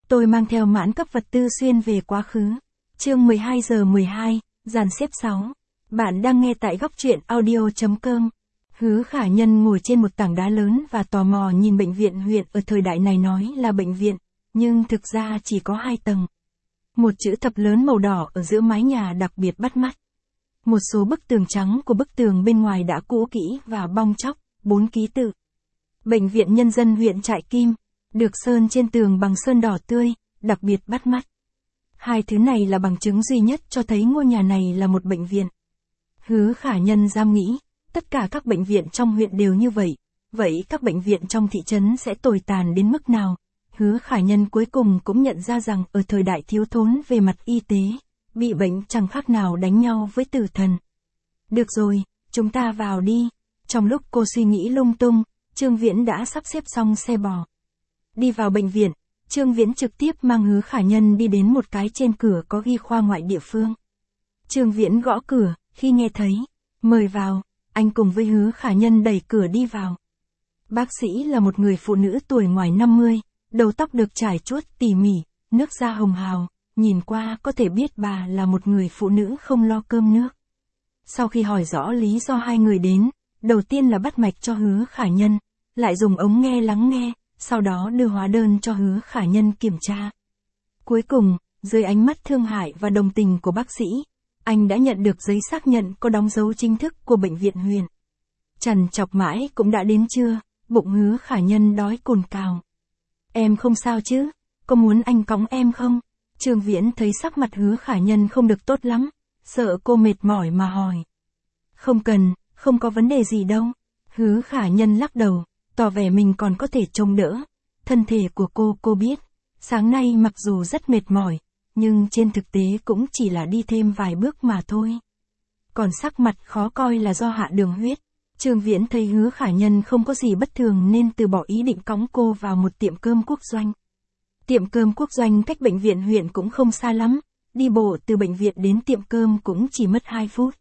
Tôi mang theo mãn cấp vật tư xuyên về quá khứ. Chương 12 giờ 12, dàn xếp 6. Bạn đang nghe tại góc truyện audio.com. Hứa Khả Nhân ngồi trên một tảng đá lớn và tò mò nhìn bệnh viện huyện ở thời đại này nói là bệnh viện, nhưng thực ra chỉ có 2 tầng. Một chữ thập lớn màu đỏ ở giữa mái nhà đặc biệt bắt mắt. Một số bức tường trắng của bức tường bên ngoài đã cũ kỹ và bong tróc, 4 ký tự. Bệnh viện Nhân dân huyện Trại Kim, được sơn trên tường bằng sơn đỏ tươi, đặc biệt bắt mắt. 2 thứ này là bằng chứng duy nhất cho thấy ngôi nhà này là một bệnh viện. Hứa Khả Nhân dám nghĩ, tất cả các bệnh viện trong huyện đều như vậy, vậy các bệnh viện trong thị trấn sẽ tồi tàn đến mức nào? Hứa Khả Nhân cuối cùng cũng nhận ra rằng ở thời đại thiếu thốn về mặt y tế, bị bệnh chẳng khác nào đánh nhau với tử thần. Được rồi, chúng ta vào đi. Trong lúc cô suy nghĩ lung tung, Trương Viễn đã sắp xếp xong xe bò. Đi vào bệnh viện, Trương Viễn trực tiếp mang Hứa Khả Nhân đi đến một cái trên cửa có ghi khoa ngoại địa phương. Trương Viễn gõ cửa, khi nghe thấy, mời vào, anh cùng với Hứa Khả Nhân đẩy cửa đi vào. Bác sĩ là một người phụ nữ tuổi ngoài 50, đầu tóc được trải chuốt tỉ mỉ, nước da hồng hào, nhìn qua có thể biết bà là một người phụ nữ không lo cơm nước. Sau khi hỏi rõ lý do 2 người đến, đầu tiên là bắt mạch cho Hứa Khả Nhân, lại dùng ống nghe lắng nghe, sau đó đưa hóa đơn cho Hứa Khả Nhân kiểm tra. Cuối cùng, dưới ánh mắt thương hại và đồng tình của bác sĩ, anh đã nhận được giấy xác nhận có đóng dấu chính thức của bệnh viện huyện. Trằn trọc mãi cũng đã đến trưa, bụng Hứa Khả Nhân đói cồn cào. Em không sao chứ, có muốn anh cõng em không? Trương Viễn thấy sắc mặt Hứa Khả Nhân không được tốt lắm, sợ cô mệt mỏi mà hỏi. Không cần, không có vấn đề gì đâu. Hứa Khả Nhân lắc đầu, tỏ vẻ mình còn có thể trông đỡ. Thân thể của cô biết, sáng nay mặc dù rất mệt mỏi, nhưng trên thực tế cũng chỉ là đi thêm vài bước mà thôi. Còn sắc mặt khó coi là do hạ đường huyết. Trương Viễn thấy Hứa Khả Nhân không có gì bất thường nên từ bỏ ý định cõng cô vào một tiệm cơm quốc doanh. Tiệm cơm quốc doanh cách bệnh viện huyện cũng không xa lắm, đi bộ từ bệnh viện đến tiệm cơm cũng chỉ mất 2 phút.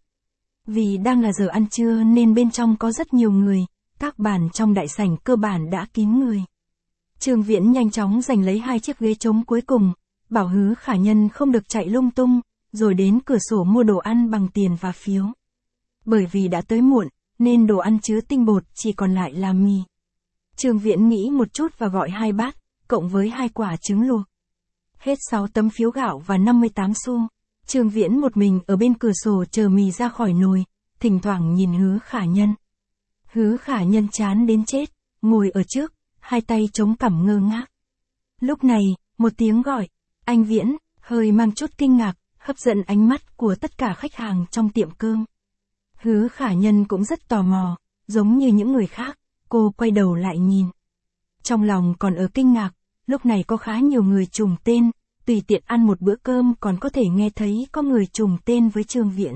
Vì đang là giờ ăn trưa nên bên trong có rất nhiều người, các bàn trong đại sảnh cơ bản đã kín người. Trương Viễn nhanh chóng giành lấy 2 chiếc ghế trống cuối cùng, bảo Hứa Khả Nhân không được chạy lung tung, rồi đến cửa sổ mua đồ ăn bằng tiền và phiếu. Bởi vì đã tới muộn, nên đồ ăn chứa tinh bột chỉ còn lại là mì. Trương Viễn nghĩ một chút và gọi 2 bát, cộng với 2 quả trứng luộc. Hết 6 tấm phiếu gạo và 58 xu. Trương Viễn một mình ở bên cửa sổ chờ mì ra khỏi nồi, thỉnh thoảng nhìn Hứa Khả Nhân. Hứa Khả Nhân chán đến chết, ngồi ở trước, 2 tay chống cằm ngơ ngác. Lúc này, một tiếng gọi, anh Viễn, hơi mang chút kinh ngạc, hấp dẫn ánh mắt của tất cả khách hàng trong tiệm cơm. Hứa Khả Nhân cũng rất tò mò, giống như những người khác, cô quay đầu lại nhìn. Trong lòng còn ở kinh ngạc, lúc này có khá nhiều người trùng tên, tùy tiện ăn một bữa cơm còn có thể nghe thấy có người trùng tên với Trương Viễn.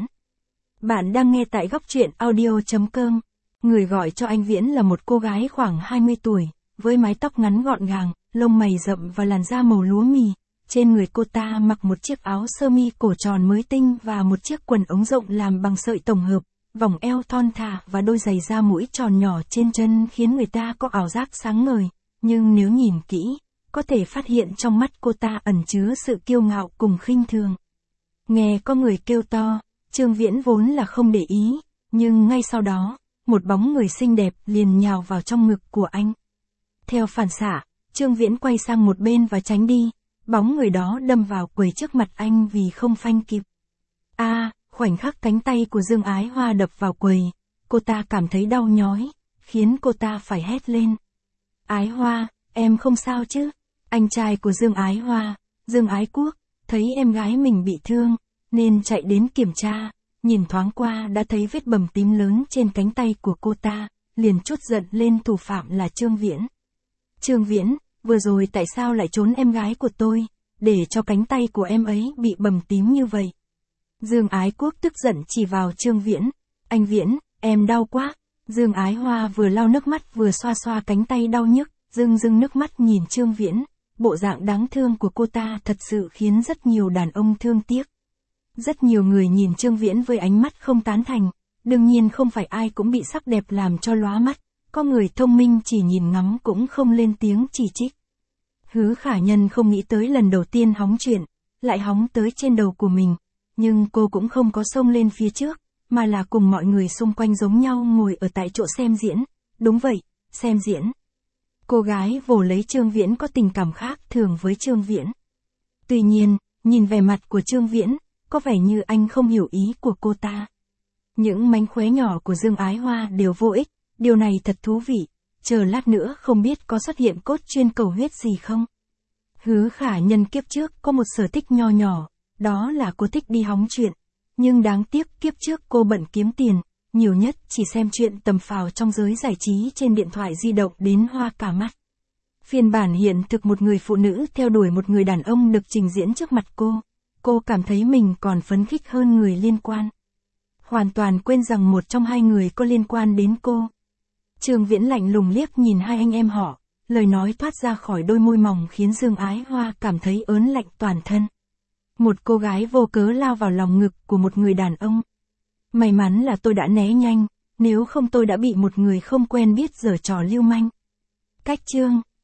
Bạn đang nghe tại góc truyện audio.com. Người gọi cho anh Viễn là một cô gái khoảng 20 tuổi, với mái tóc ngắn gọn gàng, lông mày rậm và làn da màu lúa mì. Trên người cô ta mặc một chiếc áo sơ mi cổ tròn mới tinh và một chiếc quần ống rộng làm bằng sợi tổng hợp, vòng eo thon thả và đôi giày da mũi tròn nhỏ trên chân khiến người ta có ảo giác sáng ngời. Nhưng nếu nhìn kỹ, có thể phát hiện trong mắt cô ta ẩn chứa sự kiêu ngạo cùng khinh thường. Nghe có người kêu to, Trương Viễn vốn là không để ý, nhưng ngay sau đó, một bóng người xinh đẹp liền nhào vào trong ngực của anh. Theo phản xạ, Trương Viễn quay sang một bên và tránh đi, bóng người đó đâm vào quầy trước mặt anh vì không phanh kịp. Khoảnh khắc cánh tay của Dương Ái Hoa đập vào quầy, cô ta cảm thấy đau nhói, khiến cô ta phải hét lên. Ái Hoa, em không sao chứ? Anh trai của Dương Ái Hoa, Dương Ái Quốc, thấy em gái mình bị thương, nên chạy đến kiểm tra, nhìn thoáng qua đã thấy vết bầm tím lớn trên cánh tay của cô ta, liền trút giận lên thủ phạm là Trương Viễn. Trương Viễn, vừa rồi tại sao lại trốn em gái của tôi, để cho cánh tay của em ấy bị bầm tím như vậy? Dương Ái Quốc tức giận chỉ vào Trương Viễn. Anh Viễn, em đau quá. Dương Ái Hoa vừa lau nước mắt vừa xoa xoa cánh tay đau nhức, rưng nước mắt nhìn Trương Viễn. Bộ dạng đáng thương của cô ta thật sự khiến rất nhiều đàn ông thương tiếc. Rất nhiều người nhìn Trương Viễn với ánh mắt không tán thành, đương nhiên không phải ai cũng bị sắc đẹp làm cho lóa mắt, có người thông minh chỉ nhìn ngắm cũng không lên tiếng chỉ trích. Hứa Khả Nhân không nghĩ tới lần đầu tiên hóng chuyện, lại hóng tới trên đầu của mình, nhưng cô cũng không có xông lên phía trước, mà là cùng mọi người xung quanh giống nhau ngồi ở tại chỗ xem diễn. Đúng vậy, xem diễn. Cô gái vồ lấy Trương Viễn có tình cảm khác thường với Trương Viễn. Tuy nhiên, nhìn vẻ mặt của Trương Viễn, có vẻ như anh không hiểu ý của cô ta. Những mánh khóe nhỏ của Dương Ái Hoa đều vô ích, điều này thật thú vị, chờ lát nữa không biết có xuất hiện cốt truyện cầu huyết gì không. Hứa Khả Nhân kiếp trước có một sở thích nho nhỏ, đó là cô thích đi hóng chuyện. Nhưng đáng tiếc kiếp trước cô bận kiếm tiền, nhiều nhất chỉ xem chuyện tầm phào trong giới giải trí trên điện thoại di động đến hoa cả mắt. Phiên bản hiện thực một người phụ nữ theo đuổi một người đàn ông được trình diễn trước mặt cô cảm thấy mình còn phấn khích hơn người liên quan. Hoàn toàn quên rằng một trong hai người có liên quan đến cô. Trương Viễn lạnh lùng liếc nhìn hai anh em họ, lời nói thoát ra khỏi đôi môi mỏng khiến Dương Ái Hoa cảm thấy ớn lạnh toàn thân. Một cô gái vô cớ lao vào lòng ngực của một người đàn ông. May mắn là tôi đã né nhanh, nếu không tôi đã bị một người không quen biết giở trò lưu manh. Cách chương